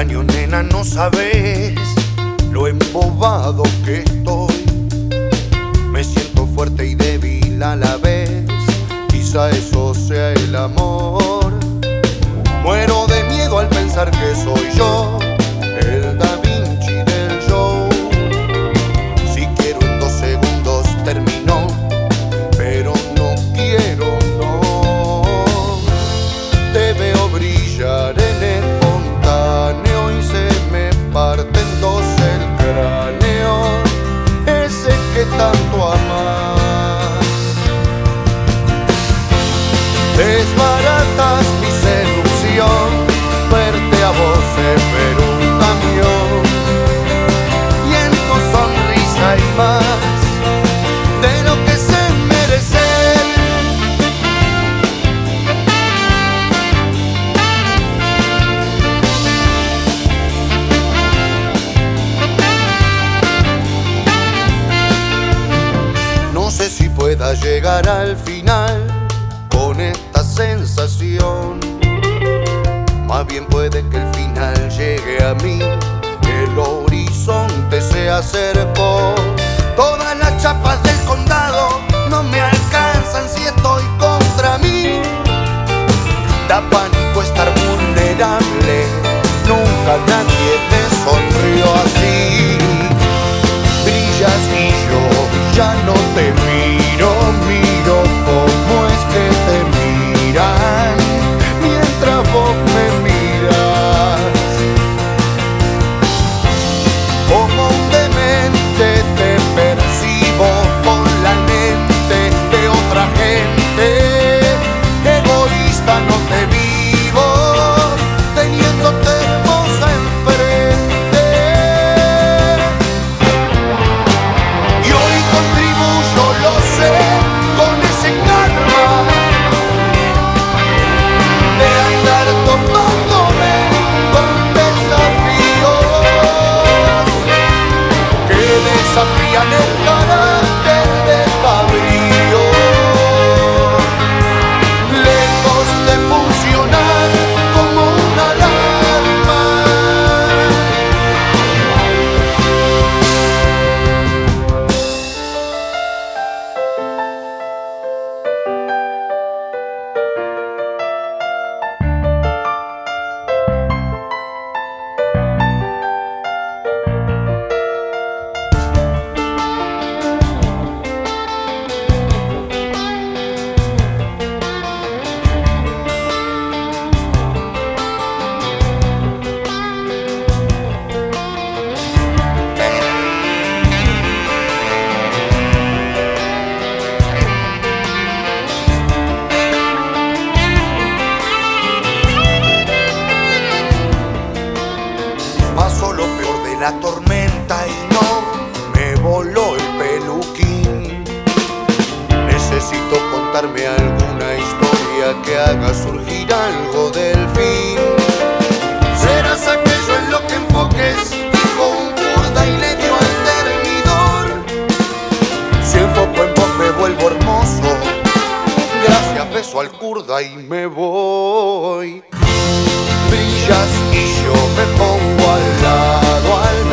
extraño, nena, no sabes lo embobado que estoy. Me siento fuerte y débil a la vez, quizá eso sea el amor. Muero de miedo al pensar que soy yo el Da Vinci del show. Si quiero en 2 segundos termino, pero no quiero, no. Te veo brillar en espontáneo y se me parte en 2 el cráneo, ese que tanto amas. Desbaratas mi seducción, verte a vos es ver un camión, y en tu sonrisa hay más de lo que se merece. No sé si pueda llegar al final con esta sensación, más bien puede que el final llegue a mí, el horizonte se acercó. Todas las chapas del condado no me alcanzan si estoy contra mí. Da pánico estar vulnerable, nunca nadie me sonrió así. Brillas y yo ya no te miro, miro cómo es que te miran mientras vos me miras. Como un demente te percibo con la lente de otra gente. Egoísta no te vivo teniéndote hermosa enfrente. Y hoy contribuyo, lo sé, con ese karma de andar topándome con desafíos que desafían el carácter de cabrío. Lejos de funcionar como una alarma. Pasó lo peor de la tormenta y no me voló el peluquín. Necesito contarme alguna historia que haga surgir algo del fin. Serás aquello en lo que enfoques, dijo un kurda y le dio al termidor. Si enfoco en vos me vuelvo hermoso, gracias, beso al kurda y me voy. Brillas y yo me pongo al lado, al